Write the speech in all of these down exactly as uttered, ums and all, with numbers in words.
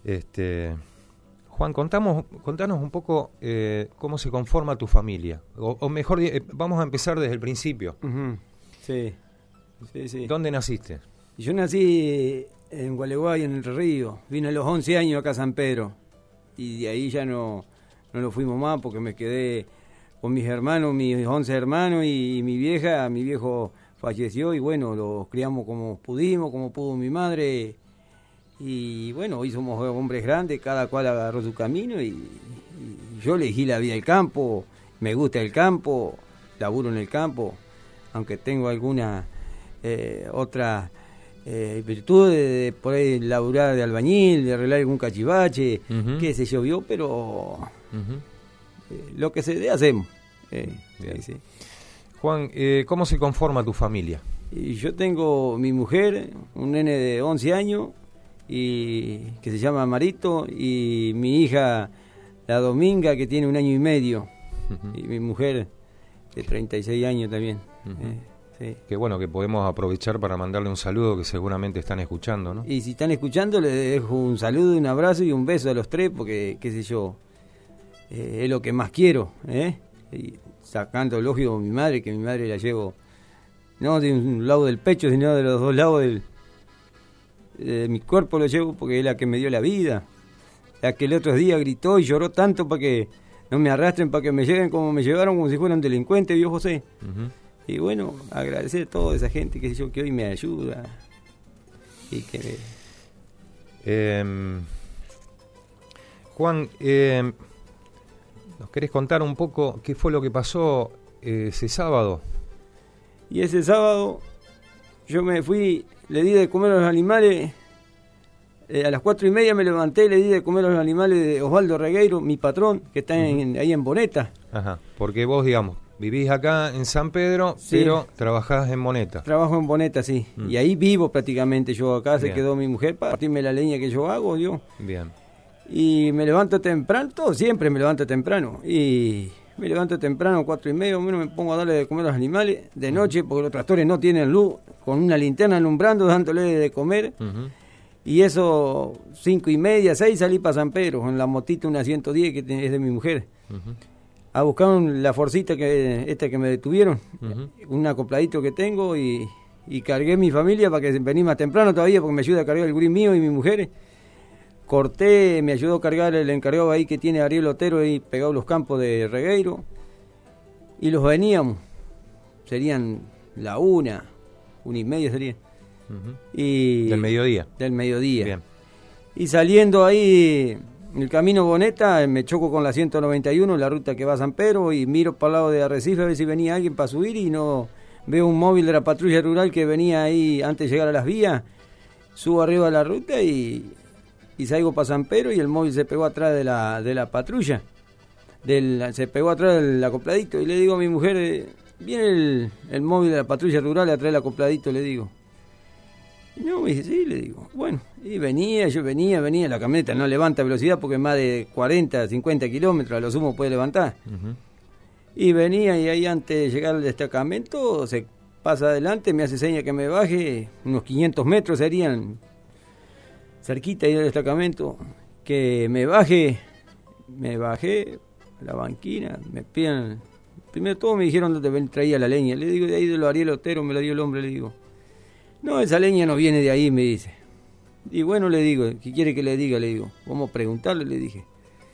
Este, Juan, contamos, contanos un poco eh, cómo se conforma tu familia. O, o mejor, eh, vamos a empezar desde el principio. Uh-huh. Sí, sí, sí. ¿Dónde naciste? Yo nací en Gualeguay, en Entre Ríos. Vine a los once años acá a San Pedro. Y de ahí ya no, no lo fuimos más porque me quedé con mis hermanos, mis once hermanos y, y mi vieja. Mi viejo falleció y bueno, los criamos como pudimos, como pudo mi madre. Y bueno, hoy somos hombres grandes, cada cual agarró su camino y, y yo elegí la vida del campo, me gusta el campo, laburo en el campo, aunque tengo alguna eh, otra eh, virtud de, de por ahí laburar de albañil, de arreglar algún cachivache, uh-huh. qué sé yo, vio, pero uh-huh. eh, lo que se dé hacemos. Eh, sí, sí. Juan, eh, ¿cómo se conforma tu familia? Y yo tengo mi mujer, un nene de once años, y que se llama Marito, y mi hija la Dominga, que tiene un año y medio, uh-huh. y mi mujer de treinta y seis años también. Uh-huh. eh, sí. Qué bueno que podemos aprovechar para mandarle un saludo, que seguramente están escuchando, ¿no? Y si están escuchando, les dejo un saludo, un abrazo y un beso a los tres, porque qué sé yo, eh, es lo que más quiero, ¿eh? Y sacando lógico mi madre, que mi madre la llevo no de un lado del pecho, sino de los dos lados del de mi cuerpo, lo llevo porque es la que me dio la vida, la que el otro día gritó y lloró tanto para que no me arrastren, para que me lleven como me llevaron, como si fuera un delincuente, vio José. Uh-huh. Y bueno, agradecer a toda esa gente que, yo, que hoy me ayuda y que me... eh, Juan, eh, ¿nos querés contar un poco qué fue lo que pasó eh, ese sábado? Y ese sábado yo me fui, le di de comer a los animales, eh, a las cuatro y media me levanté y le di de comer a los animales de Osvaldo Regueiro, mi patrón, que está uh-huh. en, ahí en Boneta. Ajá, porque vos, digamos, vivís acá en San Pedro, sí. pero trabajás en Boneta. Trabajo en Boneta, sí, uh-huh. y ahí vivo prácticamente yo, acá se Bien. quedó mi mujer para partirme la leña que yo hago, yo. Bien. Y me levanto temprano, todo siempre me levanto temprano, y... Me levanto temprano, cuatro y media, menos me pongo a darle de comer a los animales de noche, porque los tractores no tienen luz, con una linterna alumbrando, dándole de comer. Uh-huh. Y eso, cinco y media, seis, salí para San Pedro, en la motita una ciento diez que es de mi mujer. Uh-huh. A buscar la forcita que esta que me detuvieron, uh-huh. un acopladito que tengo, y, y cargué mi familia para que vení más temprano todavía, porque me ayuda a cargar el gurí mío y mi mujer. Corté, me ayudó a cargar el encargado ahí que tiene Ariel Otero ahí pegado los campos de Regueiro. Y los veníamos. Serían la una, una y media sería. Uh-huh. Y del mediodía. Del mediodía. Bien. Y saliendo ahí, el camino Boneta, me choco con la ciento noventa y uno, la ruta que va a San Pedro, y miro para el lado de Arrecife a ver si venía alguien para subir, y no veo un móvil de la patrulla rural que venía ahí antes de llegar a las vías. Subo arriba de la ruta y... y salgo para San Pedro y el móvil se pegó atrás de la de la patrulla, del, se pegó atrás del acopladito, y le digo a mi mujer, eh, viene el, el móvil de la patrulla rural atrás del acopladito, le digo. Y no, me dice, sí, le digo. Bueno, y venía, yo venía, venía, la camioneta no levanta velocidad porque más de cuarenta, cincuenta kilómetros a lo sumo puede levantar. Uh-huh. Y venía, y ahí antes de llegar al destacamento se pasa adelante, me hace seña que me baje, unos quinientos metros serían, cerquita ahí del destacamento, que me baje, me bajé a la banquina, me piden, primero todo me dijeron dónde traía la leña, le digo, de ahí de los Ariel Otero, me la dio el hombre, le digo, no, esa leña no viene de ahí, me dice, y bueno, le digo, ¿qué quiere que le diga? Le digo, vamos a preguntarle, le dije,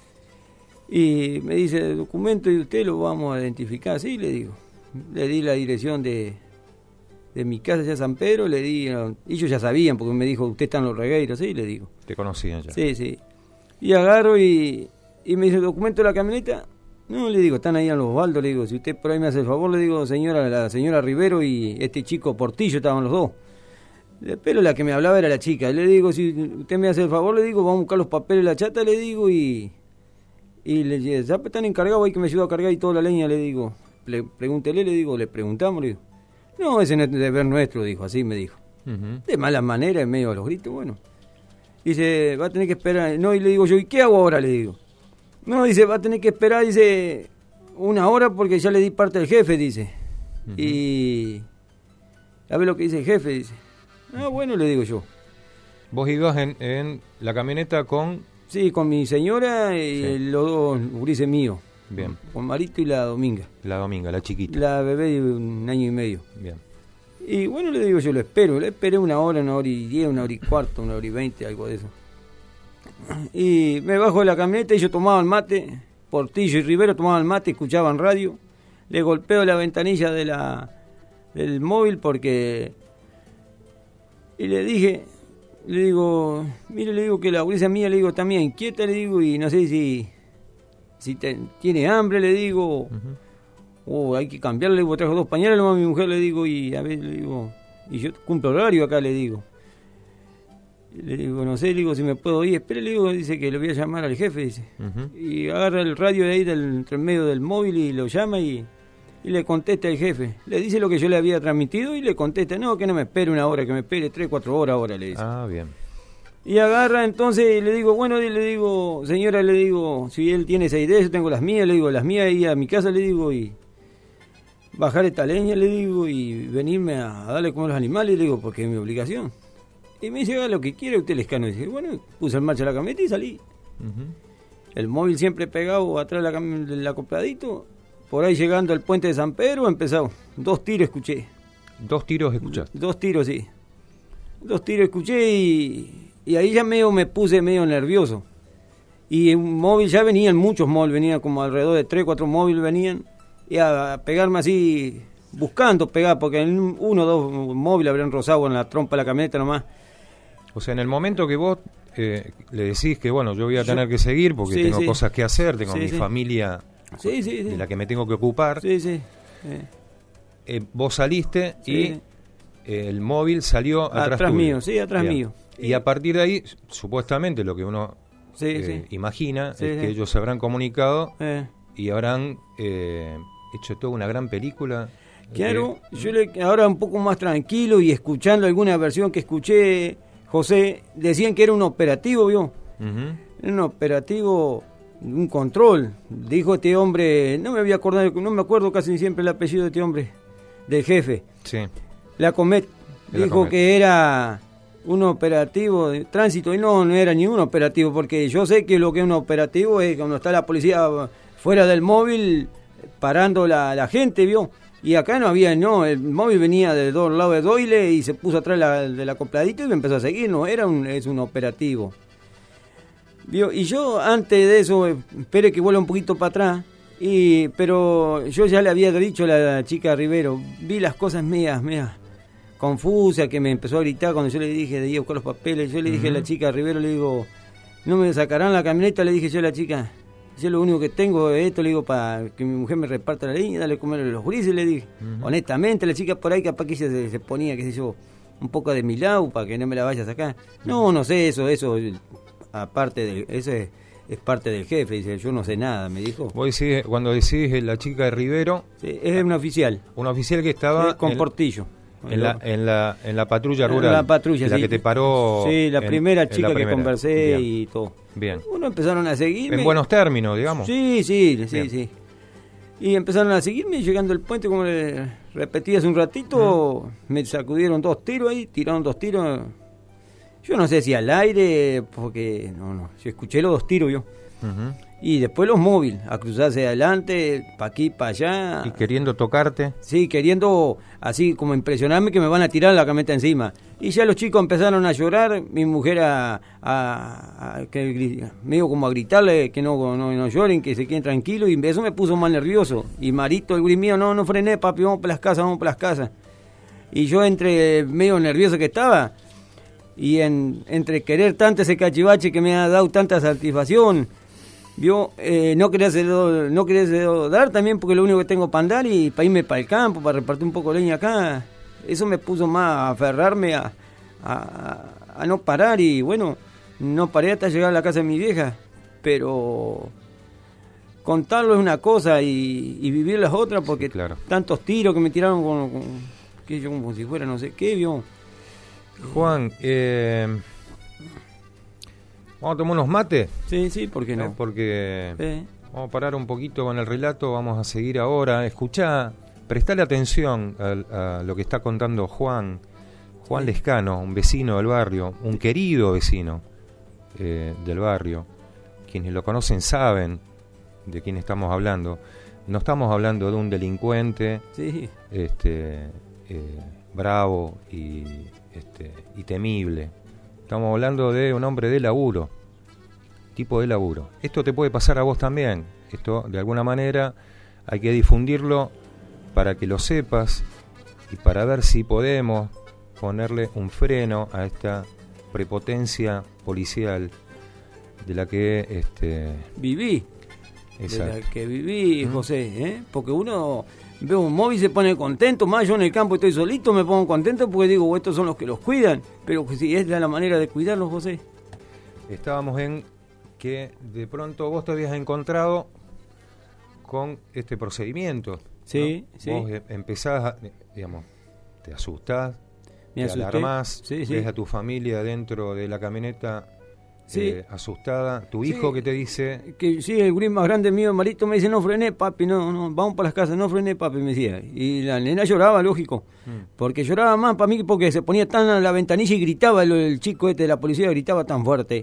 y me dice, el documento de usted lo vamos a identificar, sí, le digo, le di la dirección de... de mi casa ya San Pedro, le di, ellos ya sabían, porque me dijo, usted está en los Regueiros, sí, le digo. ¿Te conocían ya? Sí, sí. Y agarro y, y me dice, ¿el documento de la camioneta? No, le digo, están ahí en los Osvaldo, le digo, si usted por ahí me hace el favor, le digo, señora, la señora Rivero y este chico Portillo estaban los dos. Pero la que me hablaba era la chica, le digo, si usted me hace el favor, le digo, vamos a buscar los papeles de la chata, le digo, y, y le digo, ya están encargados ahí que me ayuda a cargar y toda la leña, le digo, le, pregúntele, le digo, le preguntamos, le digo. No, ese no es deber nuestro, dijo, así me dijo. Uh-huh. De mala manera, en medio de los gritos, bueno. Dice, va a tener que esperar. No, y le digo yo, ¿y qué hago ahora? Le digo. No, dice, va a tener que esperar, dice, una hora porque ya le di parte al jefe, dice. Uh-huh. Y a ver lo que dice el jefe, dice. Ah, bueno, le digo yo. Vos ibas en, en la camioneta con... Sí, con mi señora y Sí. los dos gurises míos. Bien. Con Marito y la Dominga. La Dominga, la chiquita. La bebé de un año y medio. Bien. Y bueno, le digo, yo lo espero. Le esperé una hora, una hora y diez, una hora y cuarto, una hora y veinte, algo de eso. Y me bajo de la camioneta y yo tomaba el mate. Portillo y Rivero tomaban el mate, escuchaban radio. Le golpeo la ventanilla de la del móvil porque... Y le dije, le digo, mire, le digo que la gurisa mía, le digo, también inquieta, le digo, y no sé si... Si te, tiene hambre, le digo... Uh-huh. O hay que cambiarle, le digo, trajo dos pañales a mi mujer, le digo, y a ver, le digo, y yo cumplo horario acá, le digo. Le digo, no sé, le digo, si me puedo ir, espere, le digo, dice que le voy a llamar al jefe, dice. Uh-huh. Y agarra el radio de ahí, del, entre el medio del móvil, y lo llama y, y le contesta al jefe. Le dice lo que yo le había transmitido y le contesta, no, que no me espere una hora, que me espere tres, cuatro horas ahora, le dice. Ah, bien. Y agarra, entonces le digo, bueno, le digo, señora, le digo, si él tiene esa idea, yo tengo las mías, le digo, las mías ahí a mi casa, le digo, y... bajar esta leña, le digo, y venirme a darle comer a los animales, le digo, porque es mi obligación. Y me dice, haga lo que quiera, usted le escano. Y dice, bueno, puse en marcha la camioneta y salí. Uh-huh. El móvil siempre pegado atrás de la cam- del acopladito. Por ahí llegando al puente de San Pedro, empezó. Dos tiros escuché. Dos tiros escuchaste. Dos tiros, sí. Dos tiros escuché y, y ahí ya medio me puse medio nervioso. Y un móvil, ya venían muchos móviles, venían como alrededor de tres, cuatro móviles venían. Y a pegarme así, buscando pegar, porque en uno o dos móviles habrían rozado en la trompa de la camioneta nomás. O sea, en el momento que vos eh, le decís que, bueno, yo voy a tener yo, que seguir porque sí, tengo sí. cosas que hacer, tengo sí, mi sí. familia sí, sí, sí. de la que me tengo que ocupar, sí, sí. Sí. Eh, vos saliste sí. y eh, el móvil salió atrás, atrás tuyo. mío, sí, atrás Bien. mío. Y a partir de ahí, supuestamente, lo que uno sí, eh, sí. imagina sí, es sí. que ellos se habrán comunicado eh. y habrán... Eh, hecho toda una gran película. Claro, eh, yo le, ahora un poco más tranquilo y escuchando alguna versión que escuché, José, decían que era un operativo, ¿vio? Uh-huh. Era un operativo, un control. Dijo este hombre, no me voy a acordar, no me acuerdo casi siempre el apellido de este hombre, del jefe. Sí. La Comet, de dijo la Comet. que era un operativo de tránsito y no, no era ni un operativo, porque yo sé que lo que es un operativo es cuando está la policía fuera del móvil parando la, la gente, ¿vio? Y acá no había, no, el móvil venía de dos lados de Doyle y se puso atrás la, del acopladito y me empezó a seguir, no, era un, es un operativo. ¿Vio? Y yo antes de eso, espere que vuelva un poquito para atrás, y, pero yo ya le había dicho a la chica Rivero, vi las cosas mías, mías, confusas, que me empezó a gritar cuando yo le dije de ir a buscar los papeles, yo le dije uh-huh. a la chica Rivero, le digo, no me sacarán la camioneta, le dije yo a la chica. Yo lo único que tengo es esto, le digo, para que mi mujer me reparta la leña, dale a comer a los grises, le dije. Uh-huh. Honestamente, la chica por ahí capaz que ella se, se ponía, qué sé yo, un poco de mi lado para que no me la vaya a sacar. No, no sé, eso, eso, aparte de, eso es, es parte del jefe, dice, yo no sé nada, me dijo. Vos decís, cuando decís la chica de Rivero... Sí, es una oficial. Una oficial que estaba... Sí, con en, Portillo. En la, en, la, en la patrulla rural. En la patrulla, la sí. que te paró... Sí, la en, primera chica la primera. que conversé Bien. y todo. Bien. Bueno, empezaron a seguirme. En buenos términos, digamos. Sí, sí, sí, Bien. sí. Y empezaron a seguirme, llegando al puente, como le repetí hace un ratito, uh-huh. me sacudieron dos tiros ahí, tiraron dos tiros. Yo no sé si al aire, porque no, no, yo escuché los dos tiros yo. Uh-huh. Y después los móviles, a cruzarse adelante, para aquí, para allá. ¿Y queriendo tocarte? Sí, queriendo así como impresionarme que me van a tirar la camioneta encima. Y ya los chicos empezaron a llorar, mi mujer a, a, a que medio como a gritarle que no, no, no lloren, que se queden tranquilos, y eso me puso más nervioso. Y Marito, el gris mío, no, no frené, papi, vamos para las casas, vamos para las casas. Y yo entre medio nervioso que estaba, y en, entre querer tanto ese cachivache que me ha dado tanta satisfacción, Yo eh, no quería hacerlo, no quería hacerlo dar también porque lo único que tengo para andar y para irme para el campo, para repartir un poco de leña acá. Eso me puso más a aferrarme a, a, a no parar y bueno, no paré hasta llegar a la casa de mi vieja. Pero contarlo es una cosa y, y vivir las otras porque sí, claro. Tantos tiros que me tiraron con, con que yo como si fuera no sé qué, vio. Juan, eh... ¿vamos a tomar unos mates? Sí, sí, ¿por qué no? Eh, porque sí. Vamos a parar un poquito con el relato, vamos a seguir ahora. Escuchá, prestale atención a, a lo que está contando Juan. Juan Lescano, un vecino del barrio, un querido vecino eh, del barrio. Quienes lo conocen saben de quién estamos hablando. No estamos hablando de un delincuente sí. este, eh, bravo y, este, y temible. Estamos hablando de un hombre de laburo, tipo de laburo. Esto te puede pasar a vos también. Esto, de alguna manera, hay que difundirlo para que lo sepas y para ver si podemos ponerle un freno a esta prepotencia policial de la que este viví. Exacto. De la que viví, ¿Mm? José, ¿eh? Porque uno ve un móvil y se pone contento, más yo en el campo estoy solito, me pongo contento porque digo, estos son los que los cuidan, pero si es la manera de cuidarlos, José. Estábamos en que de pronto vos te habías encontrado con este procedimiento. Sí, ¿no? sí. Vos empezás, a, digamos, te asustás, me te asusté. alarmás, sí, sí. ves a tu familia dentro de la camioneta sí. eh, asustada, tu hijo sí. que te dice... Que sí, el gris más grande mío, Marito, me dice, no frené, papi, no, no, vamos para las casas, no frené, papi, me decía. Y la nena lloraba, lógico, mm. porque lloraba más para mí porque se ponía tan a la ventanilla y gritaba, el, el chico este de la policía gritaba tan fuerte.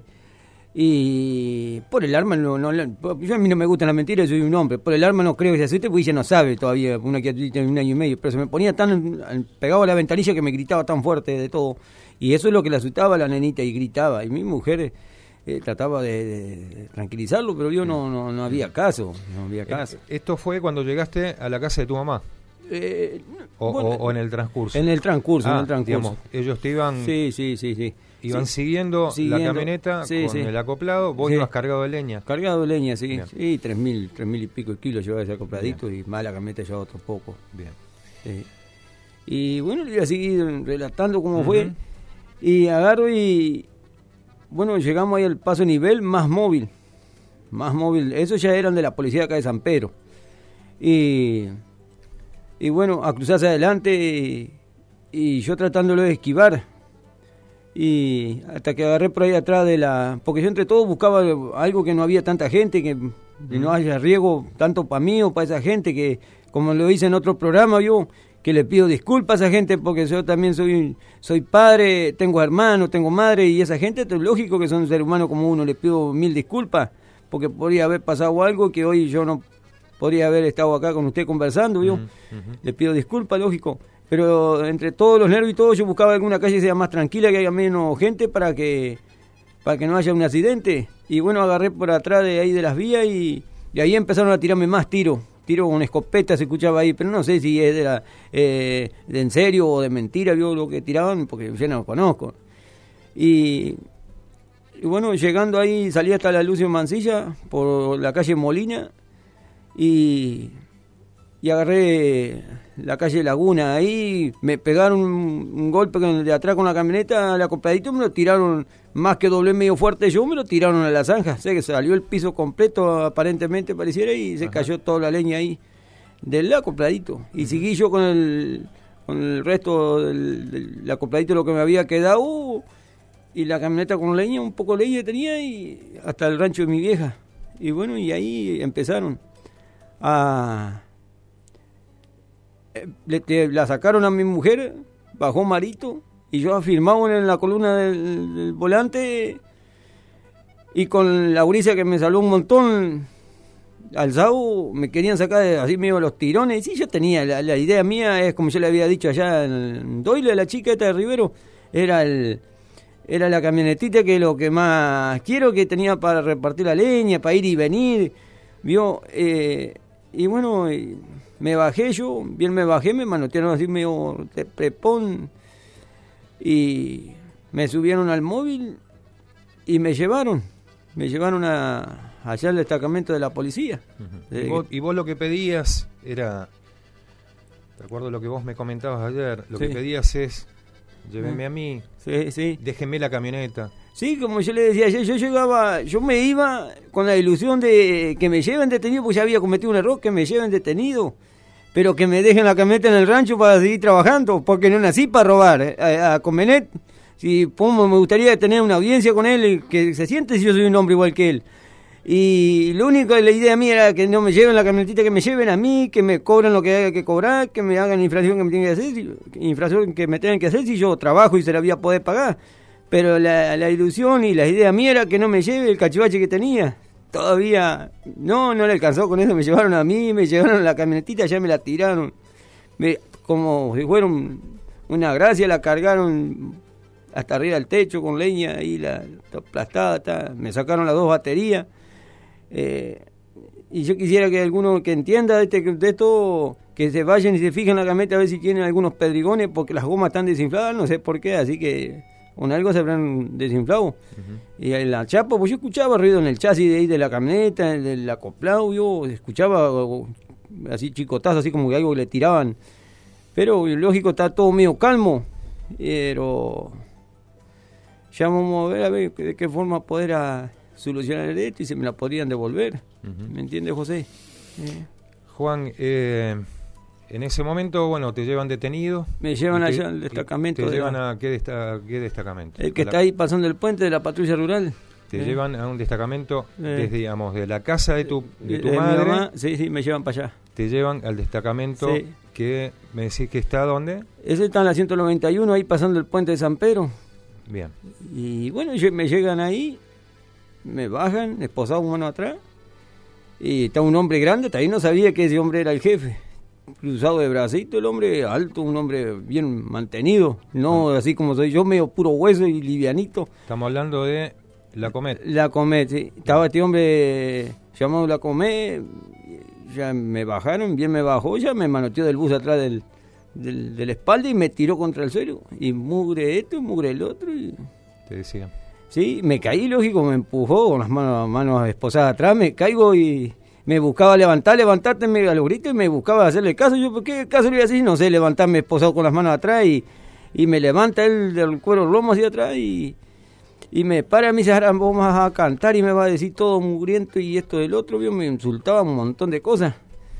Y por el arma, no, no, yo a mí no me gustan las mentiras, soy un hombre, por el arma no creo que se asuste porque ella no sabe todavía, una criatura tiene un año y medio, pero se me ponía tan pegado a la ventanilla que me gritaba tan fuerte de todo. Y eso es lo que le asustaba a la nenita y gritaba. Y mi mujer... Eh, trataba de, de, de tranquilizarlo, pero yo no, no, no había caso, no había caso. ¿Esto fue cuando llegaste a la casa de tu mamá? Eh, o, bueno, o, ¿O en el transcurso? En el transcurso, ah, en el transcurso. Digamos, ellos te iban... Sí, sí, sí, sí. Iban sí. siguiendo, siguiendo la camioneta sí, con sí. el acoplado, vos sí. ibas cargado de leña. Cargado de leña, sí. Bien. Sí, tres mil, tres mil y pico de kilos llevaba ese acopladito. Bien. Y más la camioneta llevaba otro poco. Bien. Sí. Y bueno, le iba a seguir relatando cómo uh-huh. fue. Y agarro y... Bueno, llegamos ahí al paso nivel más móvil, más móvil, esos ya eran de la policía acá de San Pedro. Y, y bueno, a cruzarse adelante y, y yo tratándolo de esquivar. Y hasta que agarré por ahí atrás de la... Porque yo entre todos buscaba algo que no había tanta gente, que, mm. que no haya riesgo tanto para mí o para esa gente, que como lo hice en otro programa yo... que le pido disculpas a esa gente porque yo también soy soy padre, tengo hermanos, tengo madre y esa gente, es lógico que son un ser humano como uno, le pido mil disculpas porque podría haber pasado algo que hoy yo no podría haber estado acá con usted conversando, yo uh-huh, uh-huh. le pido disculpas, lógico, pero entre todos los nervios y todo yo buscaba alguna calle que sea más tranquila, que haya menos gente para que para que no haya un accidente y bueno, agarré por atrás de ahí de las vías y, y ahí empezaron a tirarme más tiros. Tiro con escopeta se escuchaba ahí, pero no sé si es de, la, eh, de en serio o de mentira, vio lo que tiraban, porque yo no lo conozco. Y, y bueno, llegando ahí, salí hasta la Lucio Mancilla, por la calle Molina, y, y agarré la calle Laguna, ahí me pegaron un, un golpe de atrás con la camioneta, al acopladito, me lo tiraron, más que doblé medio fuerte yo, me lo tiraron a la zanja, sé que salió el piso completo aparentemente pareciera y se Ajá. cayó toda la leña ahí del acopladito y uh-huh. seguí yo con el con el resto del, del acopladito lo que me había quedado y la camioneta con leña, un poco de leña tenía y hasta el rancho de mi vieja y bueno, y ahí empezaron a le, te, la sacaron a mi mujer, bajó Marito y yo afirmado en la columna del, del volante y con la gurisa que me salvó un montón alzado, me querían sacar de, así medio los tirones. Y sí, yo tenía, la, la idea mía es como yo le había dicho allá en Doyle, la chica esta de Rivero, era el era la camionetita que lo que más quiero, que tenía para repartir la leña, para ir y venir, vio, eh, y bueno, y me bajé yo, bien me bajé, me manotearon así medio de prepón, y me subieron al móvil y me llevaron, me llevaron a allá al destacamento de la policía. Uh-huh. ¿Y, vos, y vos lo que pedías era, de acuerdo a lo que vos me comentabas ayer, lo sí. que pedías es, llévenme uh-huh. a mí, sí, sí. déjenme la camioneta. Sí, como yo le decía ayer, yo llegaba, yo me iba con la ilusión de que me lleven detenido, porque ya había cometido un error, que me lleven detenido, pero que me dejen la camioneta en el rancho para seguir trabajando, porque no nací para robar. Eh, a, a Comenet, si como me gustaría tener una audiencia con él, que se siente si yo soy un hombre igual que él. Y lo único, la idea mía era que no me lleven la camionetita, que me lleven a mí, que me cobren lo que haya que cobrar, que me hagan infracción que me tienen que hacer, infracción que me tengan que hacer si yo trabajo y se la voy a poder pagar. Pero la, la ilusión y la idea mía era que no me lleve el cachivache que tenía. Todavía no, no le alcanzó con eso, me llevaron a mí, me llevaron la camionetita, ya me la tiraron. Me, como si fuera un, una gracia, la cargaron hasta arriba del techo con leña, ahí la, la aplastada, ta, me sacaron las dos baterías. Eh, y yo quisiera que alguno que entienda de, este, de esto, que se vayan y se fijen en la camioneta a ver si tienen algunos pedrigones, porque las gomas están desinfladas, no sé por qué, así que con algo se habrán desinflado. Uh-huh. Y en la chapa, pues yo escuchaba ruido en el chasis de ahí de la camioneta, del acoplado, yo escuchaba así chicotazos, así como que algo le tiraban, pero lógico está todo medio calmo, pero ya vamos a ver a ver de qué forma poder a solucionar esto y se me la podrían devolver. Uh-huh. ¿Me entiendes, José? Eh. Juan, eh, en ese momento, bueno, te llevan detenido. Me llevan te, allá al destacamento. ¿Te de llevan la, a qué, desta, qué destacamento? El que a está la, ahí pasando el puente de la patrulla rural. Te eh. llevan a un destacamento, eh. desde, digamos, de la casa de tu, de tu de madre. Mi mamá, sí, sí, me llevan para allá. Te llevan al destacamento sí. que me decís que está ¿dónde? Ese está en la ciento noventa y uno, ahí pasando el puente de San Pedro. Bien. Y bueno, me llegan ahí, me bajan, esposado un mano atrás, y está un hombre grande, también no sabía que ese hombre era el jefe, cruzado de bracito, el hombre alto, un hombre bien mantenido, no ah. así como soy yo, medio puro hueso y livianito. Estamos hablando de La Comet. La Comet, sí. Estaba este hombre llamado La Comet, ya me bajaron, bien me bajó, ya me manoteó del bus atrás del, del, de la espalda y me tiró contra el suelo, y mugre esto, mugre el otro, y... Te decía. Sí, me caí, lógico, me empujó con las manos, manos esposadas atrás, me caigo y me buscaba levantar, levantarte a los gritos y me buscaba hacerle caso. Yo, ¿por qué caso le iba a decir? No sé, levantarme esposado con las manos atrás y, y me levanta él del cuero lomo hacia atrás y, y me para a mí, ahora vos vas a cantar y me va a decir todo mugriento y esto del otro. Yo me insultaba un montón de cosas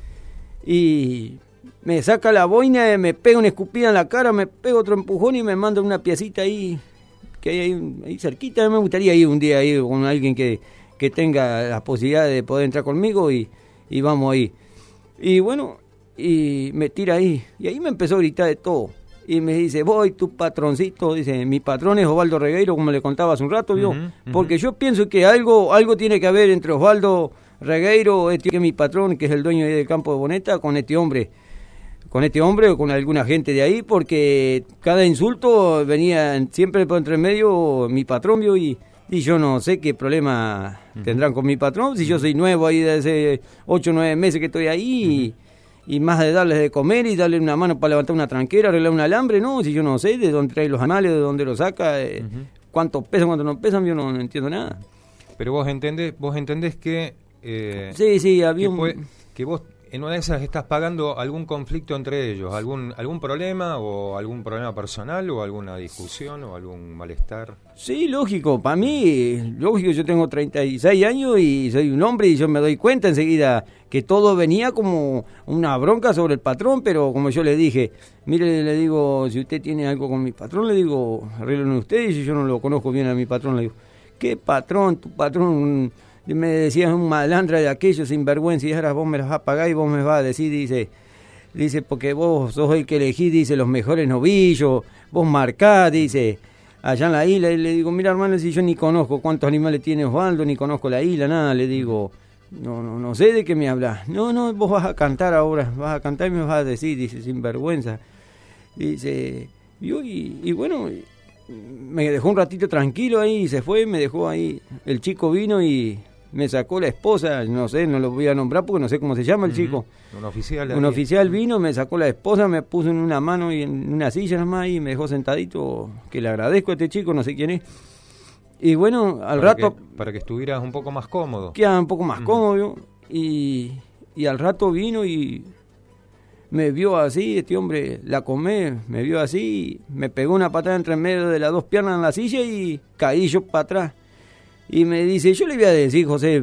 y me saca la boina, me pega una escupida en la cara, me pega otro empujón y me manda una piecita ahí que hay ahí, ahí cerquita. Me gustaría ir un día ahí con alguien que, que tenga la posibilidad de poder entrar conmigo y, y vamos ahí. Y bueno, y me tira ahí, y ahí me empezó a gritar de todo. Y me dice, voy, tu patroncito, dice, mi patrón es Osvaldo Regueiro, como le contaba hace un rato, ¿vio? Uh-huh, uh-huh. Porque yo pienso que algo algo tiene que haber entre Osvaldo Regueiro, este que es mi patrón, que es el dueño del campo de Boneta, con este hombre. con este hombre o con alguna gente de ahí, porque cada insulto venía siempre por entre medio mi patrón, ¿vio? Y, y yo no sé qué problema uh-huh. tendrán con mi patrón, si yo soy nuevo ahí de hace ocho o nueve meses que estoy ahí, uh-huh. y, y más de darles de comer y darle una mano para levantar una tranquera, arreglar un alambre, no, si yo no sé de dónde trae los animales, de dónde los saca, eh, uh-huh. cuántos pesan, cuántos no pesan, yo no, no entiendo nada. Pero vos entendés, vos entendés que... Eh, sí, sí, había que, un... puede, que vos... en una de esas estás pagando algún conflicto entre ellos, algún algún problema o algún problema personal o alguna discusión o algún malestar. Sí, lógico, para mí, lógico, yo tengo treinta y seis años y soy un hombre y yo me doy cuenta enseguida que todo venía como una bronca sobre el patrón, pero como yo le dije, mire, le digo, si usted tiene algo con mi patrón, le digo, arreglen ustedes, y si yo no lo conozco bien a mi patrón, le digo, ¿qué patrón? Tu patrón... me decías un malandra de aquello, sinvergüenza, y ahora vos me las vas a pagar y vos me vas a decir, dice, dice, porque vos sos el que elegís, dice, los mejores novillos, vos marcás, dice, allá en la isla, y le digo, mira hermano, si yo ni conozco cuántos animales tiene Osvaldo, ni conozco la isla, nada, le digo, no, no, no sé de qué me hablas, no, no, vos vas a cantar ahora, vas a cantar y me vas a decir, dice, sinvergüenza, dice, yo, y, y bueno, me dejó un ratito tranquilo ahí y se fue, me dejó ahí, el chico vino y me sacó la esposa, no sé, no lo voy a nombrar porque no sé cómo se llama el uh-huh. chico. Un oficial. Un oficial vino, me sacó la esposa, me puso en una mano y en una silla nomás y me dejó sentadito, que le agradezco a este chico, no sé quién es. Y bueno, al para rato... Que, para que estuvieras un poco más cómodo. Queda un poco más uh-huh. cómodo, y, y al rato vino y me vio así, este hombre, La Comé, me vio así, me pegó una patada entre medio de las dos piernas en la silla y caí yo para atrás. Y me dice, yo le voy a decir, José,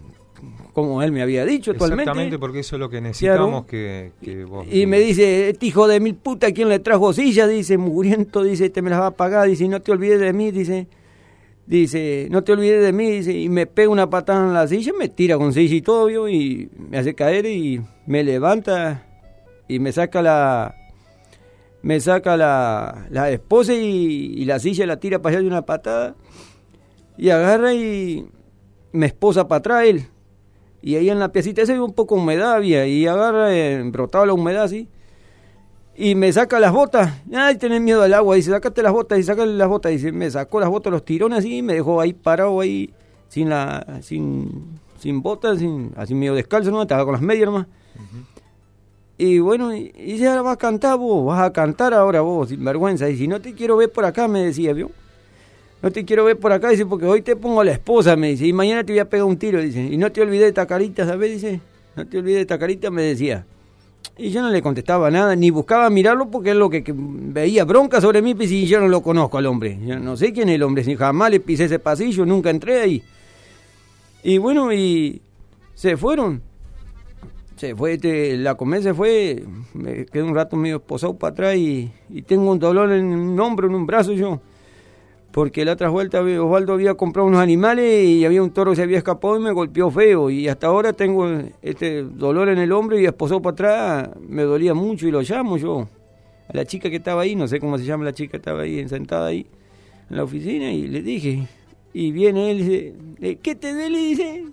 como él me había dicho actualmente. Exactamente, porque eso es lo que necesitamos, claro, que, que vos... Y me dice, este hijo de mil puta, ¿quién le trajo silla? Dice, mugriento, dice, te me las va a pagar, dice, no te olvides de mí, dice, dice, no te olvides de mí, dice, y me pega una patada en la silla, me tira con silla y todo, ¿vio? Y me hace caer y me levanta y me saca la me saca la, la esposa y, y la silla la tira para allá de una patada y agarra y me esposa para atrás él. Y ahí en la piecita esa había un poco de humedad había, y agarra, eh, brotaba la humedad así, y me saca las botas. Ay, tenés miedo al agua, dice, sácate las botas, y sácale las botas, dice, me sacó las botas, los tirones así, y me dejó ahí parado ahí, sin la, sin, sin botas, sin, así medio descalzo, ¿no? Estaba con las medias nomás. Uh-huh. Y bueno, y, y dice, ahora vas a cantar vos, vas a cantar ahora vos, sin vergüenza, y si no te quiero ver por acá, me decía, ¿vio? No te quiero ver por acá, dice, porque hoy te pongo a la esposa, me dice, y mañana te voy a pegar un tiro, dice, y no te olvides de esta carita, ¿sabes? Dice, no te olvides de esta carita, me decía. Y yo no le contestaba nada, ni buscaba mirarlo, porque es lo que, que veía bronca sobre mí, pues, y yo no lo conozco al hombre. Yo no sé quién es el hombre, si jamás le pisé ese pasillo, nunca entré ahí. Y bueno, y se fueron. Se fue, te, la comé se fue, me quedé un rato medio esposado para atrás y, y tengo un dolor en un hombro, en un brazo yo. Porque la otra vuelta Osvaldo había comprado unos animales y había un toro que se había escapado y me golpeó feo. Y hasta ahora tengo este dolor en el hombro y esposado para atrás, me dolía mucho y lo llamo yo. A la chica que estaba ahí, no sé cómo se llama la chica que estaba ahí, sentada ahí en la oficina, y le dije. Y viene él y dice, ¿qué te duele? Dice,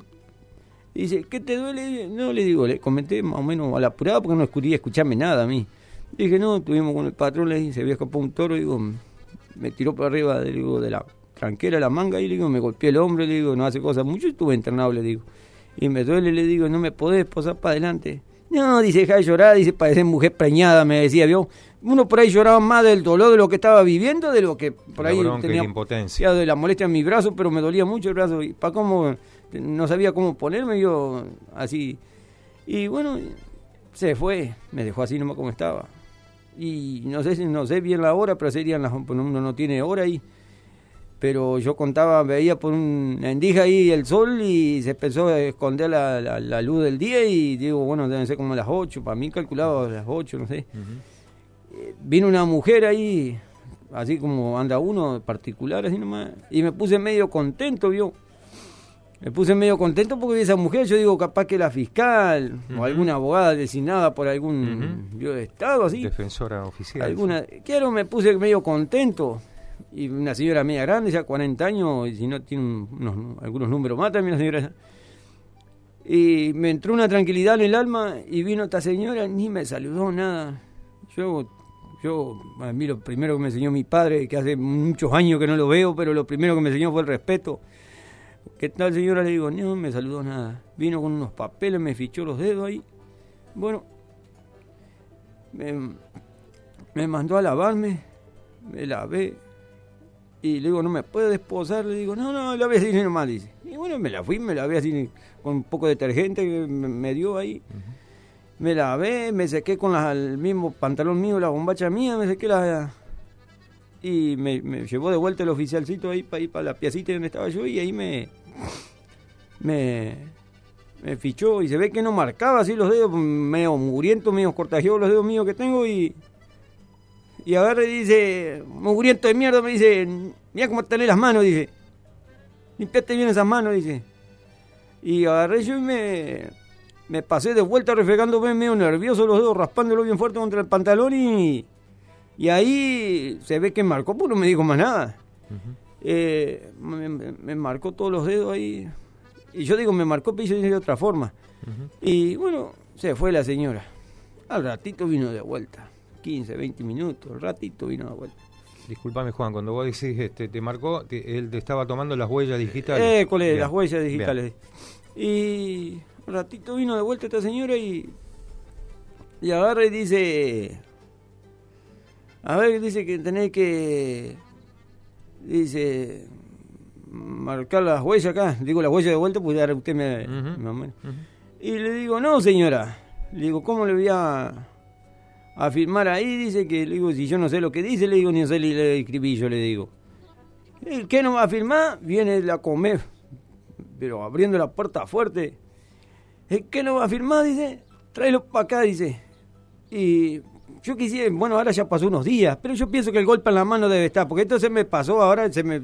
dice, ¿qué te duele? No, le digo, le comenté más o menos a la apurada porque no quería escucharme nada a mí. Dije, no, estuvimos con el patrón, le dije, se había escapado un toro, digo... me tiró por arriba le digo, de la tranquera, la manga, y le digo, me golpeé el hombro, le digo, no hace cosas mucho, estuve internado, le digo, y me duele, le digo, no me podés posar para adelante. No, dice, deja de llorar, dice, parece mujer preñada, me decía, vio, uno por ahí lloraba más del dolor de lo que estaba viviendo, de lo que por la ahí tenía impotencia, de la molestia en mi brazo, pero me dolía mucho el brazo, y para cómo, no sabía cómo ponerme, yo, así, y bueno, se fue, me dejó así nomás como estaba. Y no sé no sé bien la hora, pero serían las, uno no tiene hora ahí. Pero yo contaba, veía por una endija ahí el sol y se empezó a esconder la, la, la luz del día y digo, bueno, deben ser como las ocho, para mí calculaba las ocho, no sé. Uh-huh. Eh, vino una mujer ahí, así como anda uno, particular, así nomás, y me puse medio contento, vio. Me puse medio contento porque vi a esa mujer, yo digo, capaz que la fiscal uh-huh. o alguna abogada designada por algún uh-huh. de Estado, así. Defensora oficial. Alguna, sí. Quiero, me puse medio contento. Y una señora media grande, ya cuarenta años, y si no tiene unos, algunos números más también la señora. Y me entró una tranquilidad en el alma y vino esta señora, ni me saludó, nada. Yo, yo, a mí lo primero que me enseñó mi padre, que hace muchos años que no lo veo, pero lo primero que me enseñó fue el respeto. ¿Qué tal, señora? Le digo, no me saludó nada. Vino con unos papeles, me fichó los dedos ahí. Bueno, me, me mandó a lavarme, me lavé. Y le digo, ¿no me puede desposar? Le digo, no, no, lavé así nomás, dice. Y bueno, me la fui, me lavé así con un poco de detergente que me, me dio ahí. Uh-huh. Me lavé, me sequé con la, el mismo pantalón mío, la bombacha mía, me sequé la... Y me, me llevó de vuelta el oficialcito ahí para ir para la piecita donde estaba yo y ahí me, me me fichó y se ve que no marcaba así los dedos, medio mugriento, medio cortajeado los dedos míos que tengo y y agarra y dice, mugriento de mierda, me dice, mira cómo tenés las manos, dice, limpiate bien esas manos, dice. Y agarré yo y me, me pasé de vuelta refregándome medio nervioso los dedos, raspándolo bien fuerte contra el pantalón y... Y ahí se ve que marcó, pues no me dijo más nada. Uh-huh. Eh, me, me marcó todos los dedos ahí. Y yo digo, me marcó, pero yo dije de otra forma. Uh-huh. Y bueno, se fue la señora. Al ratito vino de vuelta. quince, veinte minutos, al ratito vino de vuelta. Disculpame, Juan, cuando vos decís, este, te marcó, te, él te estaba tomando las huellas digitales. Eh, ¿cuál es? Las huellas digitales. Bien. Y al ratito vino de vuelta esta señora y, y agarra y dice... A ver, dice que tenés que, dice, marcar las huellas acá. Digo las huellas de vuelta, pues ahora usted me... Uh-huh. me uh-huh. Y le digo, no, señora. Le digo, ¿cómo le voy a, a firmar ahí? Dice que, le digo, si yo no sé lo que dice, le digo, ni sé le escribí, yo le digo. ¿El qué no va a firmar? Viene la comer, pero abriendo la puerta fuerte. ¿El qué no va a firmar? Dice, tráelo para acá, dice. Y... yo quisiera, bueno, ahora ya pasó unos días, pero yo pienso que el golpe en la mano debe estar, porque entonces me pasó, ahora se me,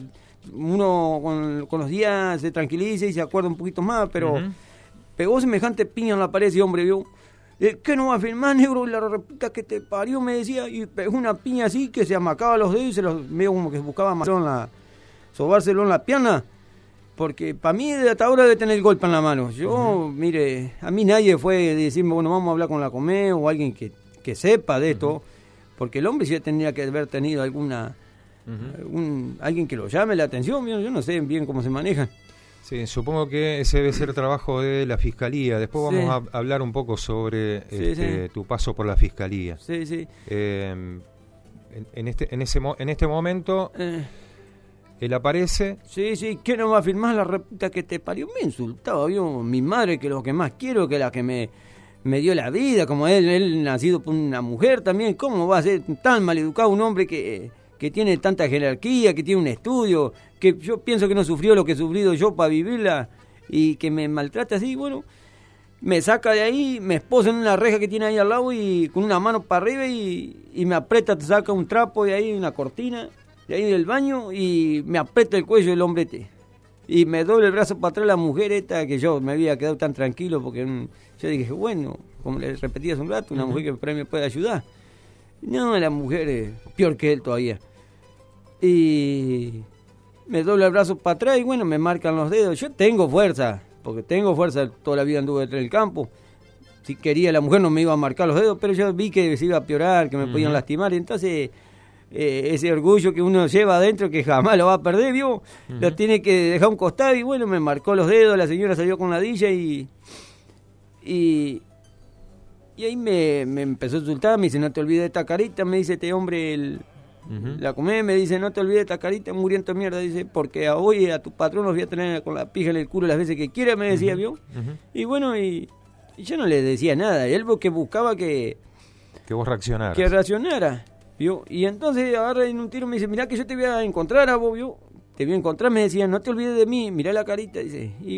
uno con, con los días se tranquiliza y se acuerda un poquito más, pero uh-huh. pegó semejante piña en la pared ese hombre, vio. Eh, ¿Qué no va a firmar, negro? La repita que te parió, me decía, y pegó una piña así que se amacaba los dedos y se los medio como que buscaba en la, sobárselo en la pierna, porque para mí hasta ahora debe tener el golpe en la mano. Yo, uh-huh. mire, a mí nadie fue a decirme, bueno, vamos a hablar con la Comé o alguien que, que sepa de esto, uh-huh. porque el hombre sí tendría que haber tenido alguna, uh-huh. algún, alguien que lo llame la atención. Yo, yo no sé bien cómo se manejan. Sí, supongo que ese debe ser trabajo de la Fiscalía. Después vamos sí. a hablar un poco sobre sí, este, sí. tu paso por la Fiscalía. Sí, sí. Eh, en, en, este, en, ese, en este momento, eh. él aparece. Sí, sí, ¿qué no va a firmar la reputa que te parió? Me insultaba, vio, mi madre, que lo que más quiero, que la que me, me dio la vida, como él, él nacido por una mujer también. ¿Cómo va a ser tan maleducado un hombre que... que tiene tanta jerarquía, que tiene un estudio, que yo pienso que no sufrió lo que he sufrido yo para vivirla y que me maltrata así? Bueno, me saca de ahí, me esposa en una reja que tiene ahí al lado y con una mano para arriba y, y me aprieta, te saca un trapo de ahí, una cortina, de ahí del baño y me aprieta el cuello el hombrete. Y me doble el brazo para atrás la mujer esta, que yo me había quedado tan tranquilo porque mm, yo dije, bueno, como le repetí hace un rato, una uh-huh. mujer que por ahí me puede ayudar. No, la mujer es peor que él todavía. Y me dobla el brazo para atrás y bueno, me marcan los dedos. Yo tengo fuerza, porque tengo fuerza, toda la vida anduve detrás del campo. Si quería la mujer no me iba a marcar los dedos, pero yo vi que se iba a piorar, que me uh-huh. podían lastimar. Y entonces eh, ese orgullo que uno lleva adentro, que jamás lo va a perder, ¿vio? Uh-huh. Lo tiene que dejar a un costado y bueno, me marcó los dedos, la señora salió con la dilla y... y Y ahí me, me empezó a insultar, me dice, no te olvides de esta carita, me dice este hombre, el, uh-huh. la Comé, me dice, no te olvides de esta carita, muriendo de mierda, dice, porque a hoy a tu patrón los voy a tener con la pija en el culo las veces que quiera, me decía, uh-huh. ¿vio? Uh-huh. Y bueno, y, y yo no le decía nada, él porque buscaba que... Que vos reaccionaras. Que reaccionara, ¿vio? Y entonces agarra en un tiro, me dice, mirá que yo te voy a encontrar a vos, ¿vio? Te voy a encontrar, me decía, no te olvides de mí, mirá la carita, dice. Y,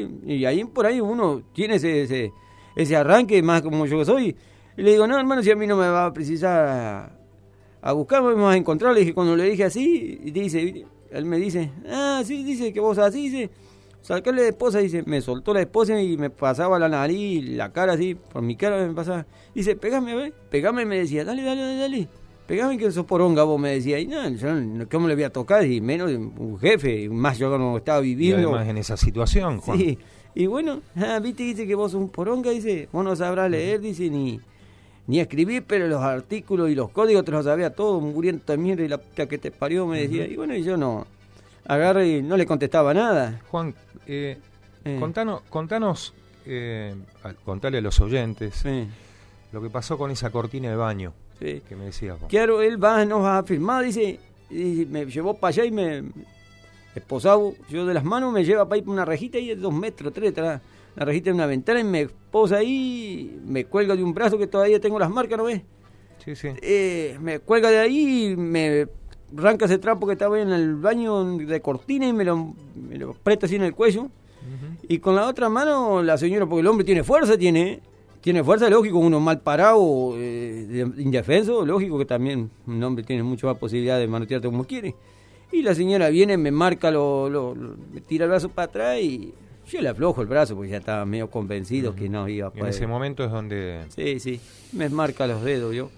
y ahí por ahí uno tiene ese... ese ese arranque, más como yo soy, y le digo, no, hermano, si a mí no me va a precisar a, a buscar, vamos a encontrar. Le dije, cuando le dije así, y dice, él me dice, ah, sí, dice que vos así, dice, sacarle de esposa, dice, me soltó la esposa y me pasaba la nariz, la cara así, por mi cara me pasaba, dice, pegame, ve, pegame, me decía, dale, dale, dale, dale, pegame que sos poronga, vos, me decía, y no, yo, ¿cómo le voy a tocar? Y menos un jefe, más yo no estaba viviendo. Y además en esa situación, Juan. Sí. Y bueno, ah, viste, dice que vos sos un poronga, dice, vos no sabrás leer, dice, ni, ni escribir, pero los artículos y los códigos te los sabía todo, muriendo de mierda y la puta que te parió, me decía. Uh-huh. Y bueno, y yo no, agarré y no le contestaba nada. Juan, eh, eh. contanos, contanos eh, contale a los oyentes sí. lo que pasó con esa cortina de baño sí. que me decías vos. Claro, él va, nos va a firmar, dice, y me llevó para allá y me... esposado, yo de las manos me lleva para ir por una rejita ahí de dos metros, tres, la rejita de una ventana y me esposa ahí, me cuelga de un brazo que todavía tengo las marcas, ¿no ves? Sí, sí. Eh, me cuelga de ahí y me arranca ese trapo que estaba en el baño de cortina y me lo, me lo aprieta así en el cuello. Uh-huh. Y con la otra mano, la señora, porque el hombre tiene fuerza, tiene, tiene fuerza, lógico, uno mal parado, eh, indefenso, lógico que también un hombre tiene mucha más posibilidad de manotearte como quiere. Y la señora viene, me marca, lo, lo, lo, me tira el brazo para atrás y yo le aflojo el brazo porque ya estaba medio convencido uh-huh. que no iba a poder. En ese momento es donde... Sí, sí, me marca los dedos yo.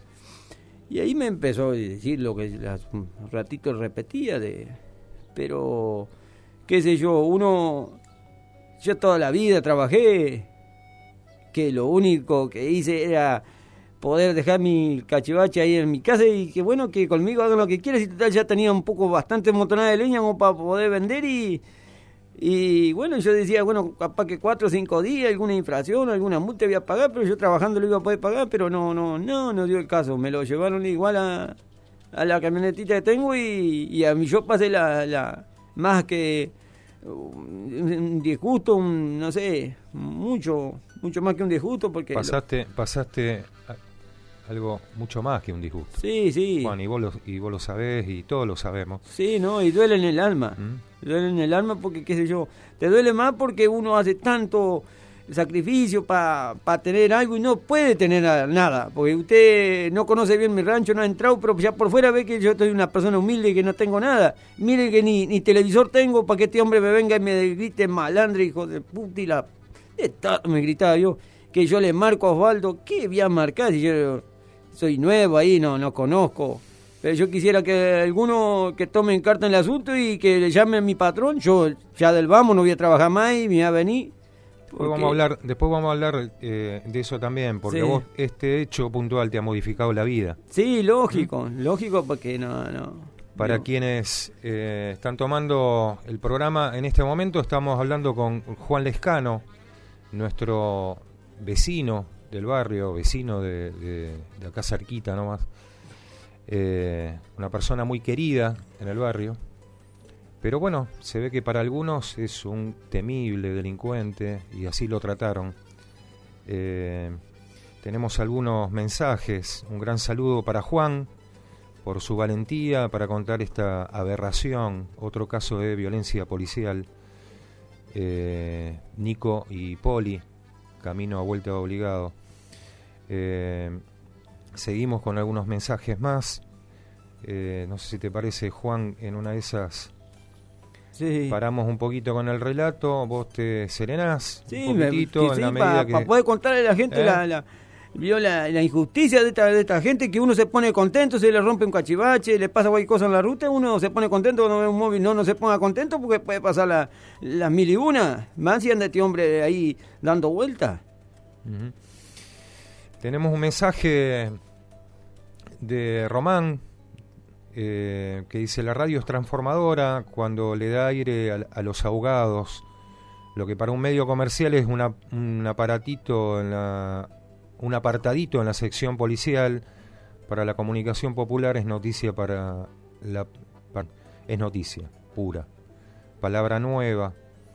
Y ahí me empezó a decir lo que un ratito repetía, de pero, qué sé yo, uno... Yo toda la vida trabajé, que lo único que hice era... poder dejar mi cachivache ahí en mi casa y que bueno, que conmigo hagan lo que quieran. Y total ya tenía un poco bastante montonada de leña como para poder vender y, y bueno, yo decía, bueno, capaz que cuatro o cinco días, alguna infracción, alguna multa voy a pagar, pero yo trabajando lo iba a poder pagar, pero no, no, no, no dio el caso. Me lo llevaron igual a, a la camionetita que tengo y, y a mí yo pasé la, la más que un disgusto, un, no sé, mucho, mucho más que un disgusto porque... Pasaste, lo, pasaste... algo mucho más que un disgusto. Sí, sí. Juan, y vos lo, y vos lo sabés y todos lo sabemos. Sí, no, y duele en el alma. ¿Mm? Duele en el alma porque, qué sé yo, te duele más porque uno hace tanto el sacrificio para pa tener algo y no puede tener nada, porque usted no conoce bien mi rancho, no ha entrado, pero ya por fuera ve que yo soy una persona humilde y que no tengo nada. Mire que ni, ni televisor tengo para que este hombre me venga y me grite malandro, hijo de puta, y la... me gritaba yo, que yo le marco a Osvaldo. ¿Qué voy a marcar si yo soy nuevo ahí, no, no conozco? Pero yo quisiera que alguno que tome en carta en el asunto y que le llame a mi patrón. Yo ya del vamos, no voy a trabajar más y me voy a venir. Después vamos a hablar, después vamos a hablar eh, de eso también, porque Sí. vos este hecho puntual te ha modificado la vida. Sí, lógico, ¿Mm? lógico, porque no, no. Para no. quienes eh, están tomando el programa en este momento, estamos hablando con Juan Lescano, nuestro vecino del barrio, vecino de, de, de acá cerquita nomás, eh, una persona muy querida en el barrio. Pero bueno, se ve que para algunos es un temible delincuente y así lo trataron. Eh, tenemos algunos mensajes. Un gran saludo para Juan por su valentía para contar esta aberración, otro caso de violencia policial. Eh, Nico y Poli, camino a vuelta obligado. Eh, seguimos con algunos mensajes más. Eh, no sé si te parece, Juan, en una de esas... Sí. Paramos un poquito con el relato, vos te serenás Sí, un poquitito me, en sí, la medida para que... pa poder contarle a la gente ¿Eh? la, la, vio la, la injusticia de esta, de esta gente, que uno se pone contento, se le rompe un cachivache, le pasa cualquier cosa en la ruta, uno se pone contento cuando ve un móvil, no, no se ponga contento porque puede pasar las la mil y una, más si anda este hombre ahí dando vueltas. Uh-huh. Tenemos un mensaje de Román, Eh, que dice: la radio es transformadora cuando le da aire a, a los ahogados, lo que para un medio comercial es una, un aparatito en la, un apartadito en la sección policial, para la comunicación popular es noticia para la para, es noticia pura, palabra nueva,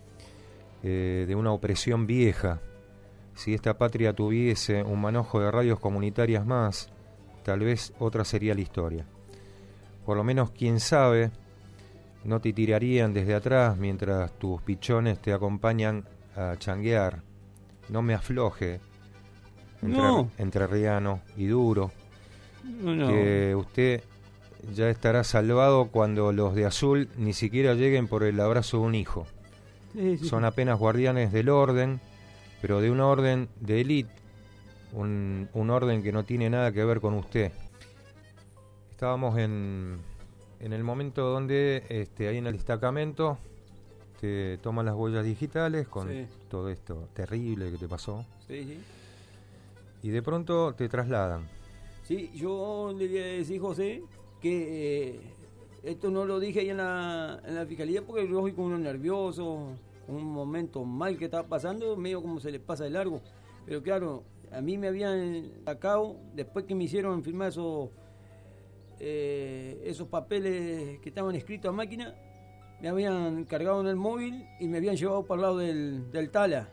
eh, de una opresión vieja. Si esta patria tuviese un manojo de radios comunitarias más, tal vez otra sería la historia. Por lo menos, quién sabe, no te tirarían desde atrás mientras tus pichones te acompañan a changuear. No me afloje, entre, No. entrerriano y duro, No, no. que usted ya estará salvado cuando los de azul ni siquiera lleguen por el abrazo de un hijo. Sí, sí, Son sí. apenas guardianes del orden, pero de un orden de élite, un, un orden que no tiene nada que ver con usted. Estábamos en, en el momento donde este, ahí en el destacamento te toman las huellas digitales con Sí. todo esto terrible que te pasó, Sí, sí. y de pronto te trasladan. Sí, yo le voy a decir, José, que eh, esto no lo dije ahí en la, en la fiscalía porque lógico uno nervioso, un momento mal que estaba pasando, medio como se le pasa de largo. Pero claro, a mí me habían sacado, después que me hicieron firmar esos, eh, esos papeles que estaban escritos a máquina, me habían cargado en el móvil y me habían llevado para el lado del, del Tala.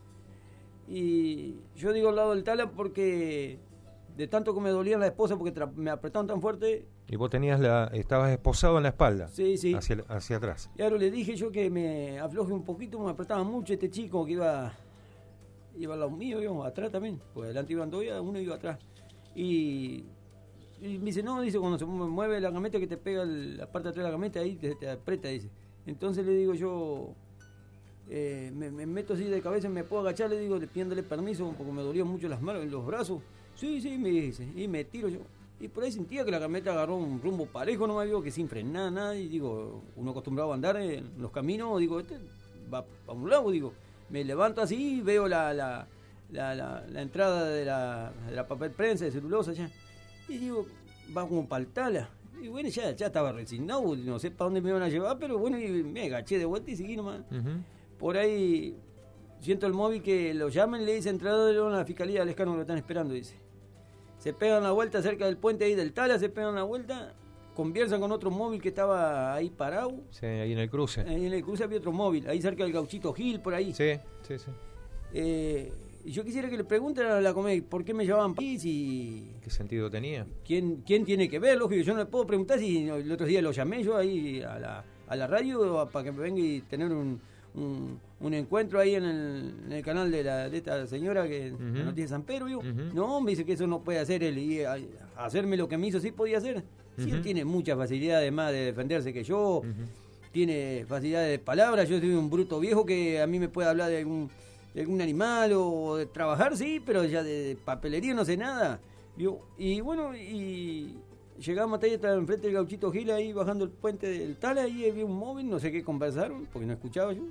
Y yo digo al lado del Tala porque de tanto que me dolía la esposa porque tra- me apretaban tan fuerte. Y vos tenías la, estabas esposado en la espalda, Sí, sí. hacia, hacia atrás. Y ahora le dije yo que me afloje un poquito, me apretaba mucho este chico que iba iba al lado mío, íbamos atrás también, porque adelante iban dos, uno iba atrás. Y, y me dice, no, dice, cuando se mueve la camioneta que te pega el- la parte de atrás de la camioneta, ahí te, te aprieta, dice. Entonces le digo yo, eh, me, me meto así de cabeza, me puedo agachar, le digo, pidiéndole permiso, porque me dolían mucho las manos y los brazos. Sí, sí, me dice, y me tiro yo. Y por ahí sentía que la camioneta agarró un rumbo parejo, no me digo que sin frenar nada, y digo, uno acostumbrado a andar en los caminos, digo, este va a un lado, digo, me levanto así, veo la, la, la, la, la entrada de la, de la papel prensa, de celulosa ya, y digo, va como para el Tala. Y bueno, ya, ya estaba resignado, no sé para dónde me iban a llevar, pero bueno, y me agaché de vuelta y seguí nomás. Uh-huh. Por ahí siento el móvil que lo llaman, le dice, entrada de la fiscalía de Lescano, lo están esperando, dice. Se pegan la vuelta cerca del puente ahí del Tala, se pegan la vuelta, conversan con otro móvil que estaba ahí parado. Sí, ahí en el cruce. Ahí en el cruce había otro móvil, ahí cerca del Gauchito Gil, por ahí. Sí, sí, sí. Eh, y yo quisiera que le pregunten a la Comey por qué me llamaban Pis y ¿Qué sentido tenía? quién, quién tiene que ver, lógico. Yo no le puedo preguntar si el otro día lo llamé yo ahí a la, a la radio para que me venga y tener un, un, un encuentro ahí en el, en el canal de, la, de esta señora que Ujú. no tiene San Pedro, yo, Ujú. no, me dice que eso no puede hacer él, y a- hacerme lo que me hizo sí podía hacer. Sí, él Ujú. tiene mucha facilidad además de defenderse que yo, Ujú. tiene facilidad de palabras, yo soy un bruto viejo que a mí me puede hablar de algún, de algún animal o de trabajar, sí, pero ya de, de papelería no sé nada. Yo, y bueno, y llegamos hasta ahí, hasta enfrente del Gauchito Gil, ahí bajando el puente del Tala, ahí había un móvil, no sé qué conversaron, porque no escuchaba yo.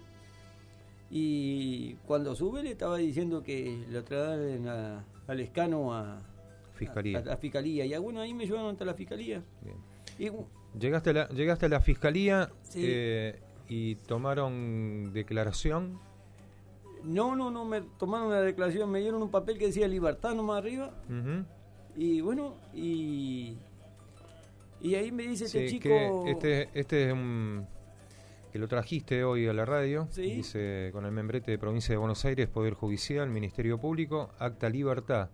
Y cuando sube le estaba diciendo que lo trasladen a- al escano a Fiscalía. A, a la fiscalía. Y ah, bueno, ahí me llevaron hasta la fiscalía. Bien. Y, uh, Llegaste a la, llegaste a la fiscalía Sí. eh, y tomaron declaración. no, no, no, me tomaron la declaración, me dieron un papel que decía libertad nomás arriba. Ujú. Y bueno, y y ahí me dice este Sí, chico... que este, este es un... que lo trajiste hoy a la radio. Sí. Dice, con el membrete de Provincia de Buenos Aires, Poder Judicial, Ministerio Público, acta libertad.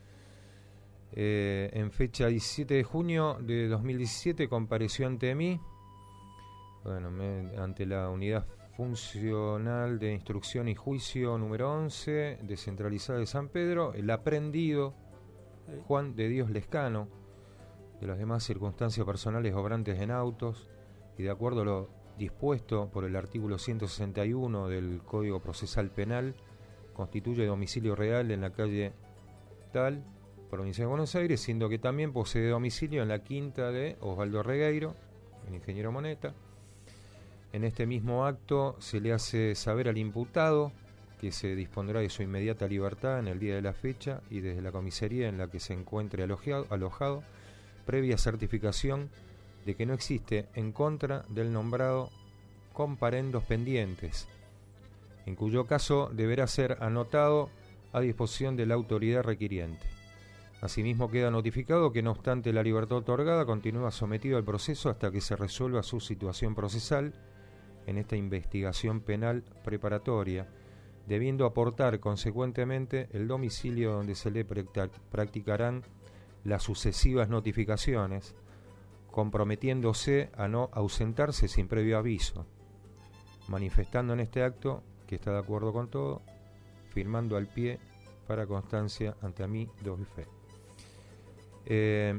Eh, en fecha diecisiete de junio de dos mil diecisiete compareció ante mí, bueno, me- ante la Unidad Funcional de Instrucción y Juicio número once, descentralizada de San Pedro, el aprendido Eh, Juan de Dios Lescano, de las demás circunstancias personales obrantes en autos, y de acuerdo a lo dispuesto por el artículo ciento sesenta y uno del Código Procesal Penal, constituye domicilio real en la calle tal, Provincia de Buenos Aires, siendo que también posee domicilio en la quinta de Osvaldo Regueiro, el ingeniero Moneta. En este mismo acto se le hace saber al imputado que se dispondrá de su inmediata libertad en el día de la fecha y desde la comisaría en la que se encuentre alojado, alojado previa certificación de que no existe en contra del nombrado comparendos pendientes, en cuyo caso deberá ser anotado a disposición de la autoridad requiriente. Asimismo queda notificado que no obstante la libertad otorgada continúa sometido al proceso hasta que se resuelva su situación procesal en esta investigación penal preparatoria, debiendo aportar consecuentemente el domicilio donde se le practicarán las sucesivas notificaciones, comprometiéndose a no ausentarse sin previo aviso, manifestando en este acto que está de acuerdo con todo, firmando al pie para constancia ante mí doy fe. Eh,